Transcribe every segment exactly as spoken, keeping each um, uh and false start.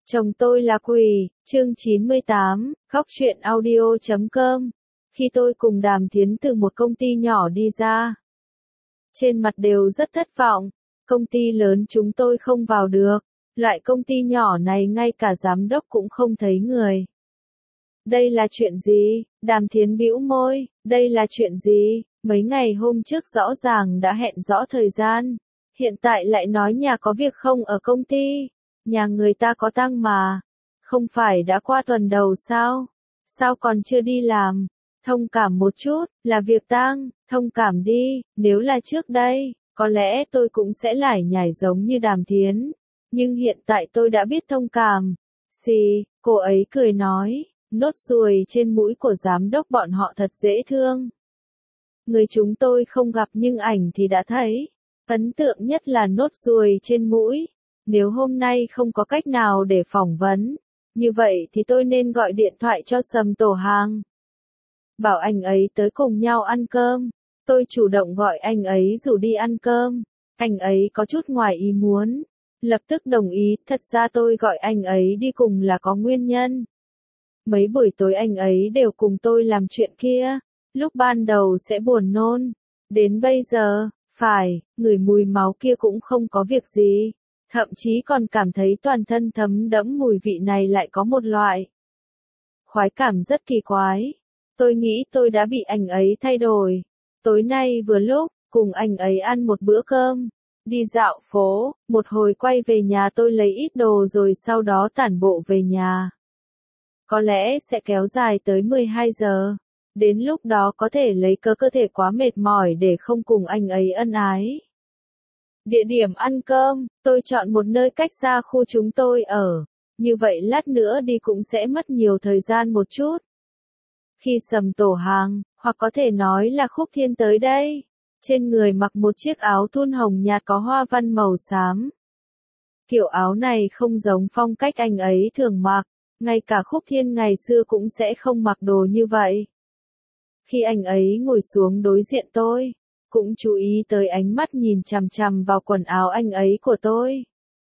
Chồng tôi là quỷ, chương chín mươi tám, khóc chuyện audio chấm com. Khi tôi cùng Đàm Thiến từ một công ty nhỏ đi ra, trên mặt đều rất thất vọng. Công ty lớn chúng tôi không vào được, loại công ty nhỏ này ngay cả giám đốc cũng không thấy người. Đây là chuyện gì? Đàm Thiến bĩu môi, đây là chuyện gì? Mấy ngày hôm trước rõ ràng đã hẹn rõ thời gian, hiện tại lại nói nhà có việc không ở công ty. Nhà người ta có tang mà, không phải đã qua tuần đầu sao? Sao còn chưa đi làm? Thông cảm một chút, là việc tang, thông cảm đi, nếu là trước đây, có lẽ tôi cũng sẽ lải nhải giống như Đàm Thiến. Nhưng hiện tại tôi đã biết thông cảm. Xì, cô ấy cười nói, nốt ruồi trên mũi của giám đốc bọn họ thật dễ thương. Người chúng tôi không gặp nhưng ảnh thì đã thấy. Ấn tượng nhất là nốt ruồi trên mũi. Nếu hôm nay không có cách nào để phỏng vấn, như vậy thì tôi nên gọi điện thoại cho Sầm Tổ Hàng. Bảo anh ấy tới cùng nhau ăn cơm. Tôi chủ động gọi anh ấy rủ đi ăn cơm. Anh ấy có chút ngoài ý muốn. Lập tức đồng ý, thật ra tôi gọi anh ấy đi cùng là có nguyên nhân. Mấy buổi tối anh ấy đều cùng tôi làm chuyện kia. Lúc ban đầu sẽ buồn nôn. Đến bây giờ, phải, ngửi mùi máu kia cũng không có việc gì. Thậm chí còn cảm thấy toàn thân thấm đẫm mùi vị này lại có một loại khoái cảm rất kỳ quái. Tôi nghĩ tôi đã bị anh ấy thay đổi. Tối nay vừa lúc, cùng anh ấy ăn một bữa cơm, đi dạo phố, một hồi quay về nhà tôi lấy ít đồ rồi sau đó tản bộ về nhà. Có lẽ sẽ kéo dài tới mười hai giờ. Đến lúc đó có thể lấy cớ cơ thể quá mệt mỏi để không cùng anh ấy ân ái. Địa điểm ăn cơm, tôi chọn một nơi cách xa khu chúng tôi ở. Như vậy lát nữa đi cũng sẽ mất nhiều thời gian một chút. Khi Sầm Tổ Hàng, hoặc có thể nói là Khúc Thiên tới đây, trên người mặc một chiếc áo thun hồng nhạt có hoa văn màu xám. Kiểu áo này không giống phong cách anh ấy thường mặc, ngay cả Khúc Thiên ngày xưa cũng sẽ không mặc đồ như vậy. Khi anh ấy ngồi xuống đối diện tôi, cũng chú ý tới ánh mắt nhìn chằm chằm vào quần áo anh ấy của tôi.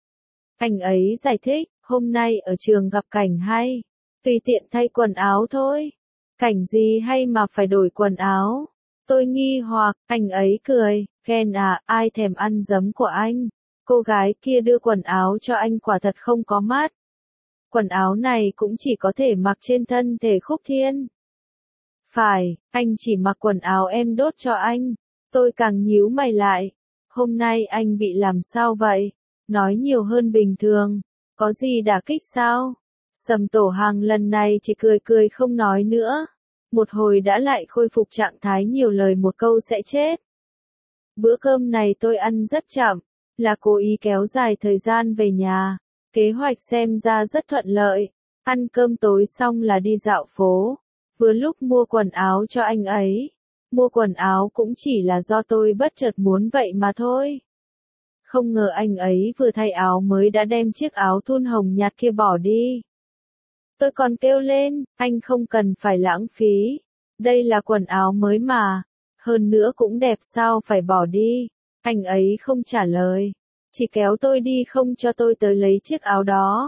Anh ấy giải thích, hôm nay ở trường gặp cảnh hay, tùy tiện thay quần áo thôi. Cảnh gì hay mà phải đổi quần áo? Tôi nghi hoặc, anh ấy cười, Ken à, ai thèm ăn giấm của anh? Cô gái kia đưa quần áo cho anh quả thật không có mắt. Quần áo này cũng chỉ có thể mặc trên thân thể Khúc Thiên. Phải, anh chỉ mặc quần áo em đốt cho anh. Tôi càng nhíu mày lại. Hôm nay anh bị làm sao vậy? Nói nhiều hơn bình thường. Có gì đả kích sao? Sầm Tổ Hàng lần này chỉ cười cười không nói nữa. Một hồi đã lại khôi phục trạng thái nhiều lời một câu sẽ chết. Bữa cơm này tôi ăn rất chậm, là cố ý kéo dài thời gian về nhà. Kế hoạch xem ra rất thuận lợi. Ăn cơm tối xong là đi dạo phố. Vừa lúc mua quần áo cho anh ấy. Mua quần áo cũng chỉ là do tôi bất chợt muốn vậy mà thôi. Không ngờ anh ấy vừa thay áo mới đã đem chiếc áo thun hồng nhạt kia bỏ đi. Tôi còn kêu lên, anh không cần phải lãng phí. Đây là quần áo mới mà. Hơn nữa cũng đẹp sao phải bỏ đi. Anh ấy không trả lời. Chỉ kéo tôi đi không cho tôi tới lấy chiếc áo đó.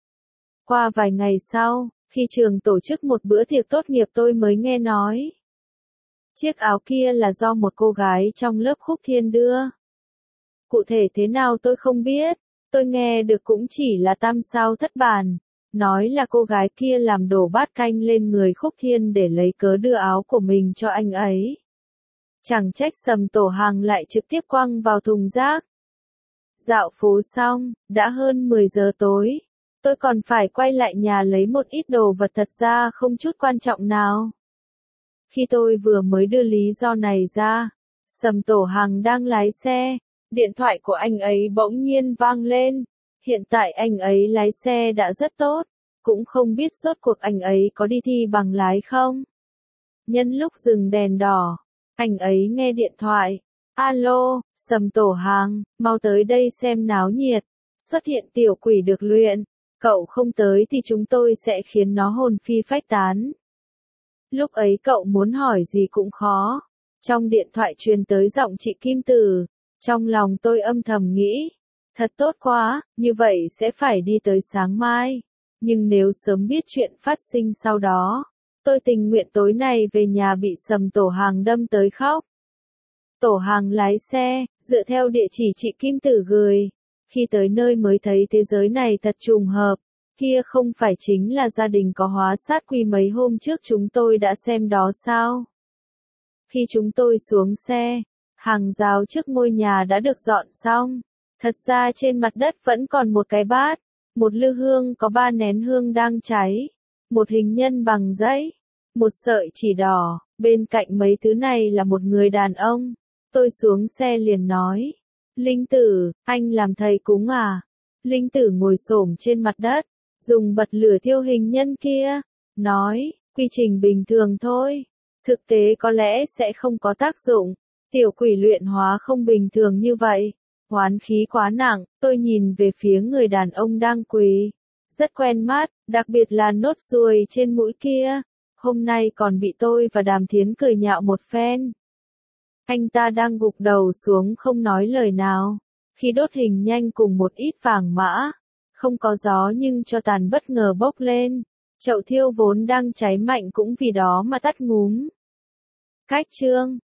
Qua vài ngày sau, khi trường tổ chức một bữa tiệc tốt nghiệp tôi mới nghe nói. Chiếc áo kia là do một cô gái trong lớp Khúc Thiên đưa. Cụ thể thế nào tôi không biết, tôi nghe được cũng chỉ là tam sao thất bản. Nói là cô gái kia làm đổ bát canh lên người Khúc Thiên để lấy cớ đưa áo của mình cho anh ấy. Chẳng trách Sầm Tổ Hàng lại trực tiếp quăng vào thùng rác. Dạo phố xong, đã hơn mười giờ tối. Tôi còn phải quay lại nhà lấy một ít đồ vật thật ra không chút quan trọng nào. Khi tôi vừa mới đưa lý do này ra, Sầm Tổ Hàng đang lái xe, điện thoại của anh ấy bỗng nhiên vang lên. Hiện tại anh ấy lái xe đã rất tốt, cũng không biết rốt cuộc anh ấy có đi thi bằng lái không. Nhân lúc dừng đèn đỏ, anh ấy nghe điện thoại. Alo, Sầm Tổ Hàng, mau tới đây xem náo nhiệt. Xuất hiện tiểu quỷ được luyện. Cậu không tới thì chúng tôi sẽ khiến nó hồn phi phách tán. Lúc ấy cậu muốn hỏi gì cũng khó. Trong điện thoại truyền tới giọng chị Kim Tử. Trong lòng tôi âm thầm nghĩ. Thật tốt quá, như vậy sẽ phải đi tới sáng mai. Nhưng nếu sớm biết chuyện phát sinh sau đó, tôi tình nguyện tối nay về nhà bị Sầm Tổ Hàng đâm tới khóc. Tổ Hàng lái xe, dựa theo địa chỉ chị Kim Tử gửi. Khi tới nơi mới thấy thế giới này thật trùng hợp. Kia không phải chính là gia đình có hóa sát quy mấy hôm trước chúng tôi đã xem đó sao? Khi chúng tôi xuống xe, hàng rào trước ngôi nhà đã được dọn xong. Thật ra trên mặt đất vẫn còn một cái bát, một lư hương có ba nén hương đang cháy, một hình nhân bằng giấy, một sợi chỉ đỏ, bên cạnh mấy thứ này là một người đàn ông. Tôi xuống xe liền nói, Linh Tử, anh làm thầy cúng à? Linh Tử ngồi xổm trên mặt đất, dùng bật lửa thiêu hình nhân kia, nói, quy trình bình thường thôi, thực tế có lẽ sẽ không có tác dụng, tiểu quỷ luyện hóa không bình thường như vậy. Oán khí quá nặng, tôi nhìn về phía người đàn ông đang quỳ. Rất quen mắt, đặc biệt là nốt ruồi trên mũi kia. Hôm nay còn bị tôi và Đàm Thiến cười nhạo một phen. Anh ta đang gục đầu xuống không nói lời nào. Khi đốt hình nhanh cùng một ít vàng mã. Không có gió nhưng cho tàn bất ngờ bốc lên. Chậu thiêu vốn đang cháy mạnh cũng vì đó mà tắt ngúm. Cách chương